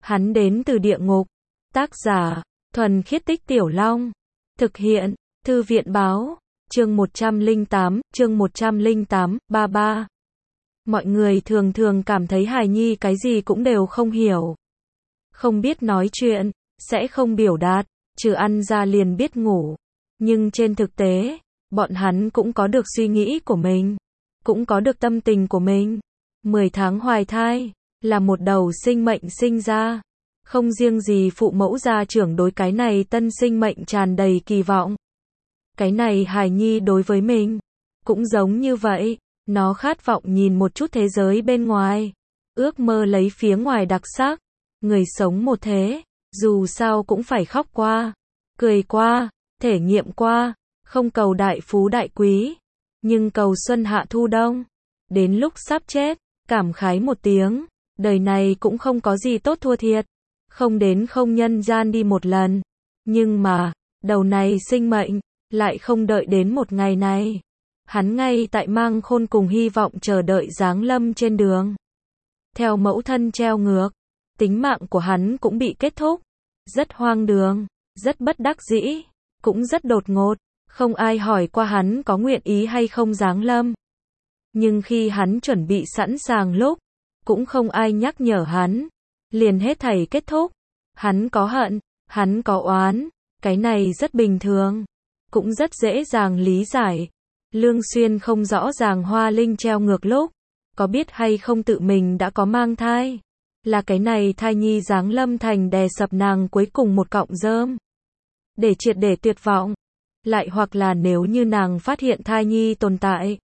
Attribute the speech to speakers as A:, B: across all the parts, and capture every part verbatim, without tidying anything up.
A: Hắn đến từ địa ngục. Tác giả, Thuần Khiết Tích Tiểu Long. Thực hiện, Thư viện báo. Chương một trăm lẻ tám, chương một trăm lẻ tám, ba ba. Mọi người thường thường cảm thấy hài nhi cái gì cũng đều không hiểu. Không biết nói chuyện, sẽ không biểu đạt, trừ ăn ra liền biết ngủ. Nhưng trên thực tế, bọn hắn cũng có được suy nghĩ của mình, cũng có được tâm tình của mình. mười tháng hoài thai, là một đầu sinh mệnh sinh ra. Không riêng gì phụ mẫu gia trưởng đối cái này tân sinh mệnh tràn đầy kỳ vọng. Cái này hài nhi đối với mình, cũng giống như vậy. Nó khát vọng nhìn một chút thế giới bên ngoài. Ước mơ lấy phía ngoài đặc sắc. Người sống một thế, dù sao cũng phải khóc qua, cười qua, thể nghiệm qua. Không cầu đại phú đại quý, nhưng cầu xuân hạ thu đông. Đến lúc sắp chết, cảm khái một tiếng, đời này cũng không có gì tốt thua thiệt. Không đến không nhân gian đi một lần. Nhưng mà, đầu này sinh mệnh, lại không đợi đến một ngày này. Hắn ngay tại mang khôn cùng hy vọng chờ đợi giáng lâm trên đường. Theo mẫu thân treo ngược, tính mạng của hắn cũng bị kết thúc. Rất hoang đường, rất bất đắc dĩ, cũng rất đột ngột. Không ai hỏi qua hắn có nguyện ý hay không giáng lâm. Nhưng khi hắn chuẩn bị sẵn sàng lúc, cũng không ai nhắc nhở hắn. Liền hết thảy kết thúc. Hắn có hận, hắn có oán, cái này rất bình thường, cũng rất dễ dàng lý giải. Lương Xuyên không rõ ràng Hoa Linh treo ngược lúc, có biết hay không tự mình đã có mang thai. Là cái này thai nhi giáng lâm thành đè sập nàng cuối cùng một cọng rơm. Để triệt để tuyệt vọng. Lại hoặc là nếu như nàng phát hiện thai nhi tồn tại,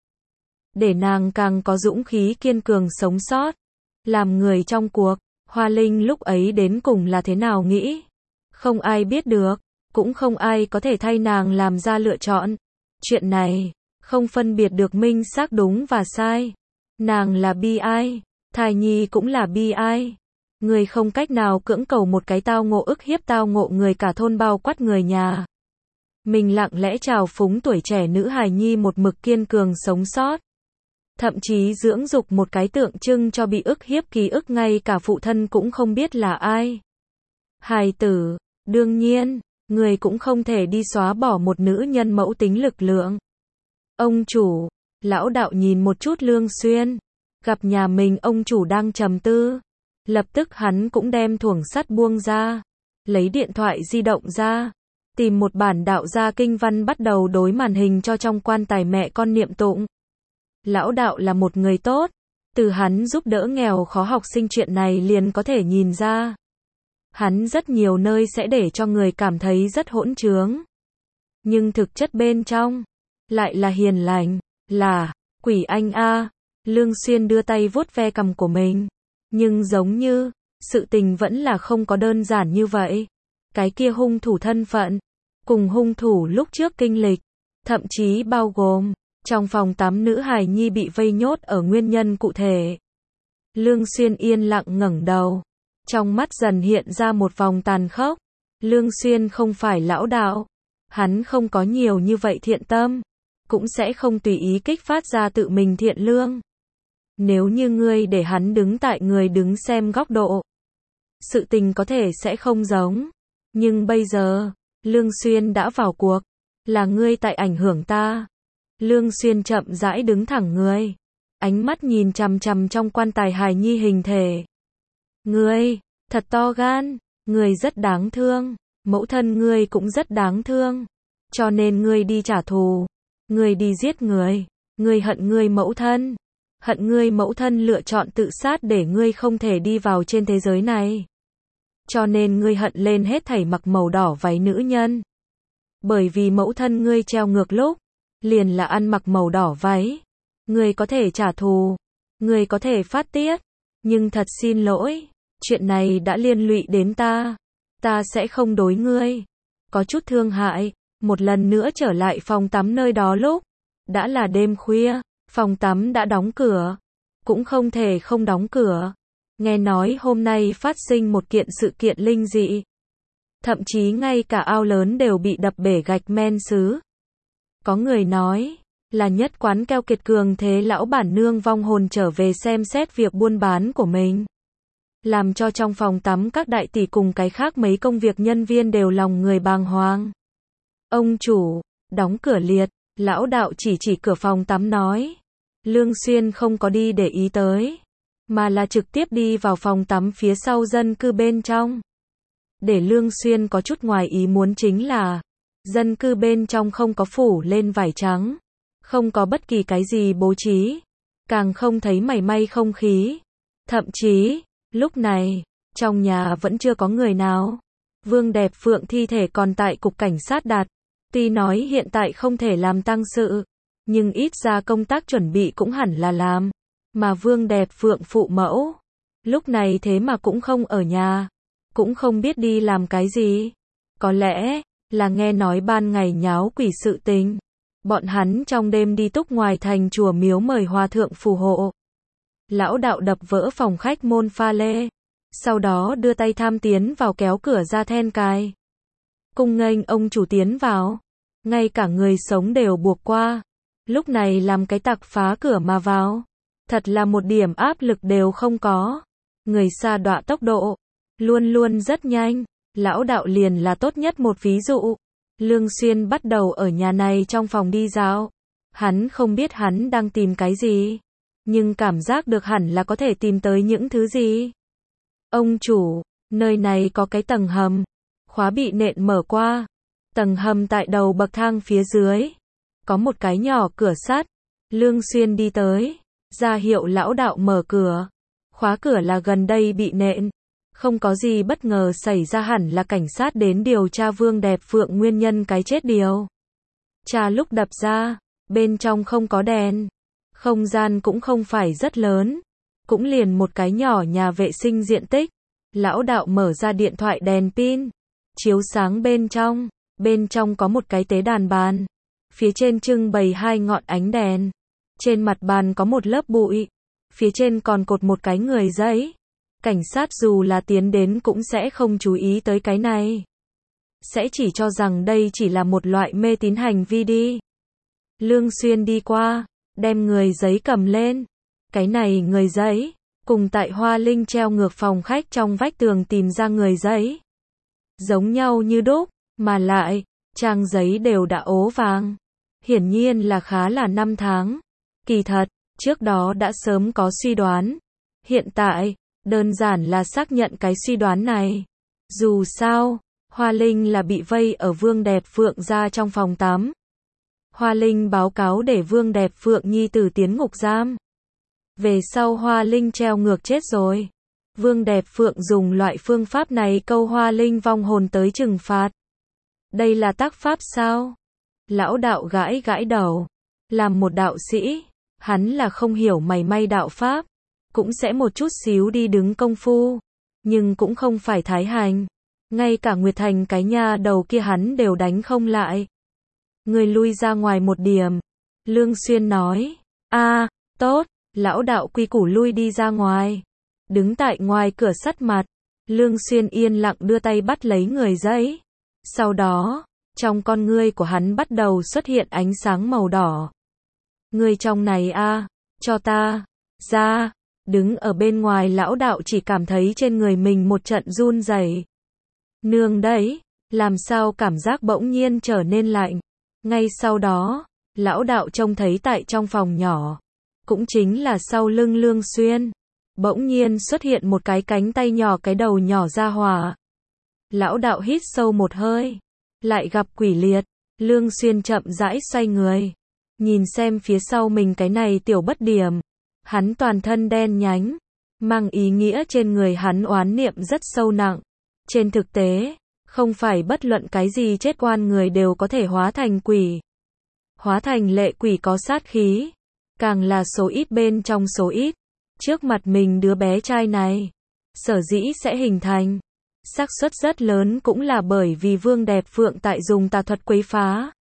A: để nàng càng có dũng khí kiên cường sống sót. Làm người trong cuộc, Hoa Linh lúc ấy đến cùng là thế nào nghĩ? Không ai biết được, cũng không ai có thể thay nàng làm ra lựa chọn. Chuyện này, không phân biệt được minh xác đúng và sai. Nàng là bi ai, thai nhi cũng là bi ai. Người không cách nào cưỡng cầu một cái tao ngộ ức hiếp tao ngộ người cả thôn bao quát người nhà. Mình lặng lẽ trào phúng tuổi trẻ nữ hài nhi một mực kiên cường sống sót. Thậm chí dưỡng dục một cái tượng trưng cho bị ức hiếp ký ức ngay cả phụ thân cũng không biết là ai. Hài tử, đương nhiên, người cũng không thể đi xóa bỏ một nữ nhân mẫu tính lực lượng. Ông chủ, lão đạo nhìn một chút Lương Xuyên, gặp nhà mình ông chủ đang trầm tư. Lập tức hắn cũng đem thuồng sắt buông ra, lấy điện thoại di động ra, tìm một bản đạo gia kinh văn bắt đầu đối màn hình cho trong quan tài mẹ con niệm tụng. Lão đạo là một người tốt, từ hắn giúp đỡ nghèo khó học sinh chuyện này liền có thể nhìn ra. Hắn rất nhiều nơi sẽ để cho người cảm thấy rất hỗn trướng. Nhưng thực chất bên trong, lại là hiền lành, là, quỷ anh a. Lương Xuyên đưa tay vuốt ve cằm của mình. Nhưng giống như, sự tình vẫn là không có đơn giản như vậy. Cái kia hung thủ thân phận, cùng hung thủ lúc trước kinh lịch, thậm chí bao gồm, trong phòng tắm nữ hài nhi bị vây nhốt ở nguyên nhân cụ thể. Lương Xuyên yên lặng ngẩng đầu. Trong mắt dần hiện ra một vòng tàn khốc. Lương Xuyên không phải lão đạo. Hắn không có nhiều như vậy thiện tâm. Cũng sẽ không tùy ý kích phát ra tự mình thiện lương. Nếu như ngươi để hắn đứng tại người đứng xem góc độ, sự tình có thể sẽ không giống. Nhưng bây giờ, Lương Xuyên đã vào cuộc. Là ngươi tại ảnh hưởng ta. Lương Xuyên chậm rãi đứng thẳng người. Ánh mắt nhìn chằm chằm trong quan tài hài nhi hình thể. Ngươi, thật to gan. Ngươi rất đáng thương. Mẫu thân ngươi cũng rất đáng thương. Cho nên ngươi đi trả thù. Ngươi đi giết người. Ngươi hận ngươi mẫu thân. Hận ngươi mẫu thân lựa chọn tự sát để ngươi không thể đi vào trên thế giới này. Cho nên ngươi hận lên hết thảy mặc màu đỏ váy nữ nhân. Bởi vì mẫu thân ngươi treo ngược lúc, liền là ăn mặc màu đỏ váy. Ngươi có thể trả thù. Ngươi có thể phát tiết. Nhưng thật xin lỗi. Chuyện này đã liên lụy đến ta. Ta sẽ không đối ngươi. Có chút thương hại. Một lần nữa trở lại phòng tắm nơi đó lúc. Đã là đêm khuya. Phòng tắm đã đóng cửa. Cũng không thể không đóng cửa. Nghe nói hôm nay phát sinh một kiện sự kiện linh dị. Thậm chí ngay cả ao lớn đều bị đập bể gạch men sứ. Có người nói, là nhất quán keo kiệt cường thế lão bản nương vong hồn trở về xem xét việc buôn bán của mình. làm cho trong phòng tắm các đại tỷ cùng cái khác mấy công việc nhân viên đều lòng người bàng hoàng. Ông chủ, đóng cửa liệt, lão đạo chỉ chỉ cửa phòng tắm nói. Lương Xuyên không có đi để ý tới, mà là trực tiếp đi vào phòng tắm phía sau dân cư bên trong. Để Lương Xuyên có chút ngoài ý muốn chính là, dân cư bên trong không có phủ lên vải trắng, không có bất kỳ cái gì bố trí, càng không thấy mảy may không khí. Thậm chí, lúc này, trong nhà vẫn chưa có người nào. Vương Đẹp Phượng thi thể còn tại cục cảnh sát đặt. Tuy nói hiện tại không thể làm tang sự, nhưng ít ra công tác chuẩn bị cũng hẳn là làm. Mà Vương Đẹp Phượng phụ mẫu, lúc này thế mà cũng không ở nhà, cũng không biết đi làm cái gì. Có lẽ là nghe nói ban ngày nháo quỷ sự tình. Bọn hắn trong đêm đi túc ngoài thành chùa miếu mời hòa thượng phù hộ. Lão đạo đập vỡ phòng khách môn pha lê, sau đó đưa tay tham tiến vào kéo cửa ra then cài. Cung nghênh ông chủ tiến vào, ngay cả người sống đều buộc qua. Lúc này làm cái tặc phá cửa mà vào, thật là một điểm áp lực đều không có. Người xa đọa tốc độ, luôn luôn rất nhanh. Lão đạo liền là tốt nhất một ví dụ. Lương Xuyên bắt đầu ở nhà này trong phòng đi dạo. Hắn không biết hắn đang tìm cái gì, nhưng cảm giác được hẳn là có thể tìm tới những thứ gì. Ông chủ, nơi này có cái tầng hầm, khóa bị nện mở qua. Tầng hầm tại đầu bậc thang phía dưới, có một cái nhỏ cửa sắt. Lương Xuyên đi tới, ra hiệu lão đạo mở cửa. Khóa cửa là gần đây bị nện. Không có gì bất ngờ xảy ra, hẳn là cảnh sát đến điều tra Vương Đẹp Phượng nguyên nhân cái chết điều. Tra lúc đập ra, bên trong không có đèn. Không gian cũng không phải rất lớn, cũng liền một cái nhỏ nhà vệ sinh diện tích. Lão đạo mở ra điện thoại đèn pin, chiếu sáng bên trong. Bên trong có một cái tế đàn bàn, phía trên trưng bày hai ngọn ánh đèn. Trên mặt bàn có một lớp bụi, phía trên còn cột một cái người giấy. Cảnh sát dù là tiến đến cũng sẽ không chú ý tới cái này, sẽ chỉ cho rằng đây chỉ là một loại mê tín hành vi đi. Lương Xuyên đi qua, đem người giấy cầm lên. Cái này người giấy, cùng tại Hoa Linh treo ngược phòng khách trong vách tường tìm ra người giấy, giống nhau như đúc, mà lại, trang giấy đều đã ố vàng. Hiển nhiên là khá là năm tháng. Kỳ thật, trước đó đã sớm có suy đoán. Hiện tại, đơn giản là xác nhận cái suy đoán này. Dù sao, Hoa Linh là bị vây ở Vương Đẹp Phượng ra trong phòng tắm. Hoa Linh báo cáo để Vương Đẹp Phượng nhi tử tiến ngục giam. Về sau Hoa Linh treo ngược chết rồi. Vương Đẹp Phượng dùng loại phương pháp này câu Hoa Linh vong hồn tới trừng phạt. Đây là tác pháp sao? Lão đạo gãi gãi đầu. Làm một đạo sĩ, hắn là không hiểu mảy may đạo pháp, cũng sẽ một chút xíu đi đứng công phu, nhưng cũng không phải thái hành. Ngay cả Nguyệt Thành cái nha đầu kia hắn đều đánh không lại. Người lui ra ngoài một điểm. Lương Xuyên nói. A, tốt. Lão đạo quy củ lui đi ra ngoài. Đứng tại ngoài cửa sắt mặt. Lương Xuyên yên lặng đưa tay bắt lấy người giấy. Sau đó, trong con ngươi của hắn bắt đầu xuất hiện ánh sáng màu đỏ. Người trong này a, cho ta ra. Đứng ở bên ngoài lão đạo chỉ cảm thấy trên người mình một trận run rẩy. Nương đấy, làm sao cảm giác bỗng nhiên trở nên lạnh. Ngay sau đó, lão đạo trông thấy tại trong phòng nhỏ, cũng chính là sau lưng Lương Xuyên, bỗng nhiên xuất hiện một cái cánh tay nhỏ, cái đầu nhỏ ra hỏa. Lão đạo hít sâu một hơi, lại gặp quỷ liệt. Lương Xuyên chậm rãi xoay người, nhìn xem phía sau mình cái này tiểu bất điểm. Hắn toàn thân đen nhánh, mang ý nghĩa trên người hắn oán niệm rất sâu nặng. Trên thực tế, không phải bất luận cái gì chết oan người đều có thể hóa thành quỷ. Hóa thành lệ quỷ có sát khí, càng là số ít bên trong số ít. Trước mặt mình đứa bé trai này, sở dĩ sẽ hình thành, xác suất rất lớn cũng là bởi vì Vương Đẹp Phượng tại dùng tà thuật quấy phá.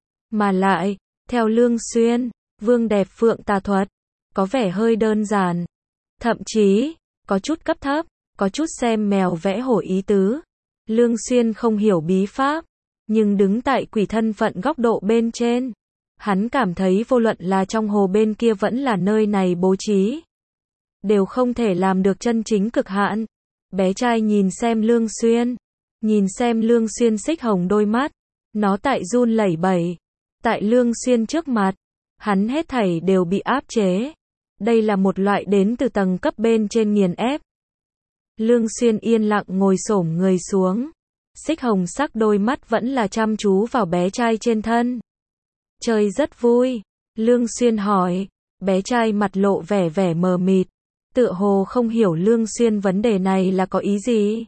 A: Mà lại, theo Lương Xuyên, Vương Đẹp Phượng tà thuật có vẻ hơi đơn giản, thậm chí có chút cấp thấp, có chút xem mèo vẽ hổ ý tứ. Lương Xuyên không hiểu bí pháp, nhưng đứng tại quỷ thân phận góc độ bên trên, hắn cảm thấy vô luận là trong hồ bên kia vẫn là nơi này bố trí, đều không thể làm được chân chính cực hạn. Bé trai nhìn xem Lương Xuyên, nhìn xem Lương Xuyên xích hồng đôi mắt, nó tại run lẩy bẩy. Tại Lương Xuyên trước mặt, hắn hết thảy đều bị áp chế. Đây là một loại đến từ tầng cấp bên trên nghiền ép. Lương Xuyên yên lặng ngồi xổm người xuống. Xích hồng sắc đôi mắt vẫn là chăm chú vào bé trai trên thân. Chơi rất vui. Lương Xuyên hỏi. Bé trai mặt lộ vẻ vẻ mờ mịt. Tựa hồ không hiểu Lương Xuyên vấn đề này là có ý gì.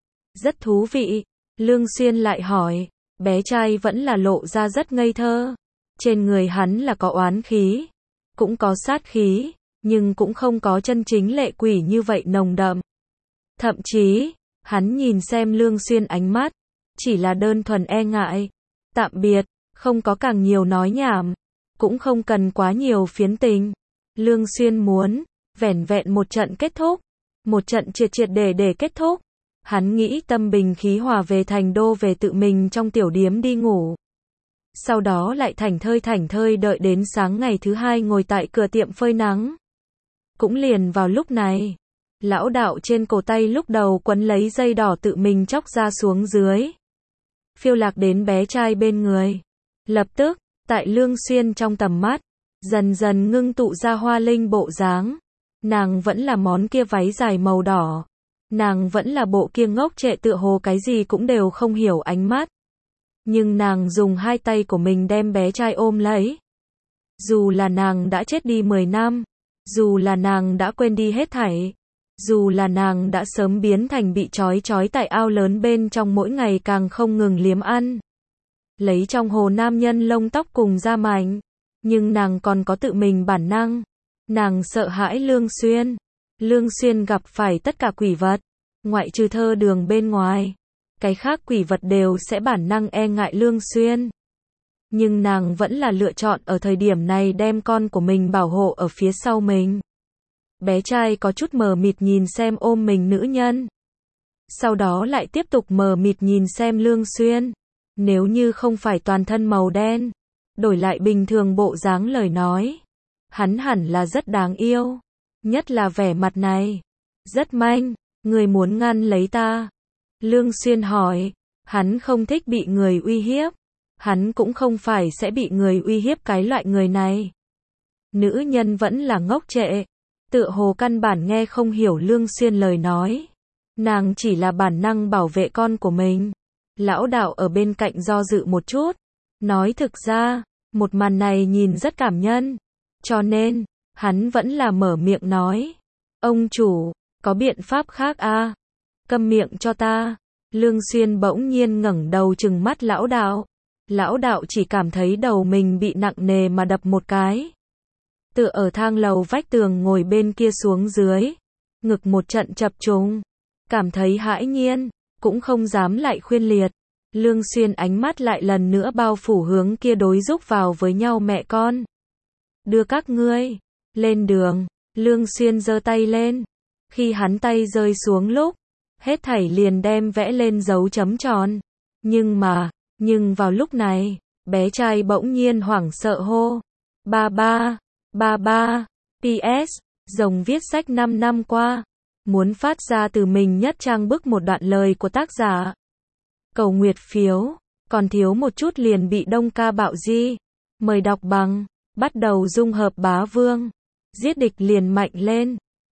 A: Rất thú vị. Lương Xuyên lại hỏi. Bé trai vẫn là lộ ra rất ngây thơ. Trên người hắn là có oán khí, cũng có sát khí, nhưng cũng không có chân chính lệ quỷ như vậy nồng đậm. Thậm chí, hắn nhìn xem Lương Xuyên ánh mắt, chỉ là đơn thuần e ngại. Tạm biệt, không có càng nhiều nói nhảm, cũng không cần quá nhiều phiến tình. Lương Xuyên muốn, vẻn vẹn một trận kết thúc, một trận triệt triệt để để kết thúc. Hắn nghĩ tâm bình khí hòa về thành đô về tự mình trong tiểu điếm đi ngủ. Sau đó lại thảnh thơi thảnh thơi đợi đến sáng ngày thứ hai ngồi tại cửa tiệm phơi nắng. Cũng liền vào lúc này, lão đạo trên cổ tay lúc đầu quấn lấy dây đỏ tự mình chóc ra xuống dưới. Phiêu lạc đến bé trai bên người. Lập tức, tại Lương Xuyên trong tầm mắt, dần dần ngưng tụ ra hoa linh bộ dáng. Nàng vẫn là món kia váy dài màu đỏ. Nàng vẫn là bộ kia ngốc trệ tựa hồ cái gì cũng đều không hiểu ánh mắt. Nhưng nàng dùng hai tay của mình đem bé trai ôm lấy. Dù là nàng đã chết đi mười năm, dù là nàng đã quên đi hết thảy, dù là nàng đã sớm biến thành bị trói trói tại ao lớn bên trong mỗi ngày càng không ngừng liếm ăn. Lấy trong hồ nam nhân lông tóc cùng da mảnh, nhưng nàng còn có tự mình bản năng. Nàng sợ hãi Lương Xuyên. Lương Xuyên gặp phải tất cả quỷ vật, ngoại trừ thơ đường bên ngoài. Cái khác quỷ vật đều sẽ bản năng e ngại Lương Xuyên. Nhưng nàng vẫn là lựa chọn ở thời điểm này đem con của mình bảo hộ ở phía sau mình. Bé trai có chút mờ mịt nhìn xem ôm mình nữ nhân. Sau đó lại tiếp tục mờ mịt nhìn xem Lương Xuyên. Nếu như không phải toàn thân màu đen, đổi lại bình thường bộ dáng lời nói, hắn hẳn là rất đáng yêu. Nhất là vẻ mặt này. Rất manh, người muốn ngăn lấy ta. Lương Xuyên hỏi. Hắn không thích bị người uy hiếp. Hắn cũng không phải sẽ bị người uy hiếp cái loại người này. Nữ nhân vẫn là ngốc trệ. Tựa hồ căn bản nghe không hiểu Lương Xuyên lời nói. Nàng chỉ là bản năng bảo vệ con của mình. Lão đạo ở bên cạnh do dự một chút. Nói thực ra, một màn này nhìn rất cảm nhân. Cho nên, hắn vẫn là mở miệng nói. Ông chủ, có biện pháp khác à? Câm miệng cho ta. Lương Xuyên bỗng nhiên ngẩng đầu trừng mắt lão đạo. Lão đạo chỉ cảm thấy đầu mình bị nặng nề mà đập một cái. Tựa ở thang lầu vách tường ngồi bên kia xuống dưới. Ngực một trận chập trùng. Cảm thấy hãi nhiên, cũng không dám lại khuyên liệt. Lương Xuyên ánh mắt lại lần nữa bao phủ hướng kia đối giúp vào với nhau mẹ con. Đưa các ngươi lên đường. Lương Xuyên giơ tay lên. Khi hắn tay rơi xuống lúc, hết thảy liền đem vẽ lên dấu chấm tròn. Nhưng mà, nhưng vào lúc này, bé trai bỗng nhiên hoảng sợ hô. Ba ba, ba ba, pê ét, rồng viết sách năm năm qua. Muốn phát ra từ mình nhất trang bức một đoạn lời của tác giả. Cầu nguyệt phiếu, còn thiếu một chút liền bị Đông Ca bạo di. Mời đọc bằng, bắt đầu dung hợp bá vương. Giết địch liền mạnh lên.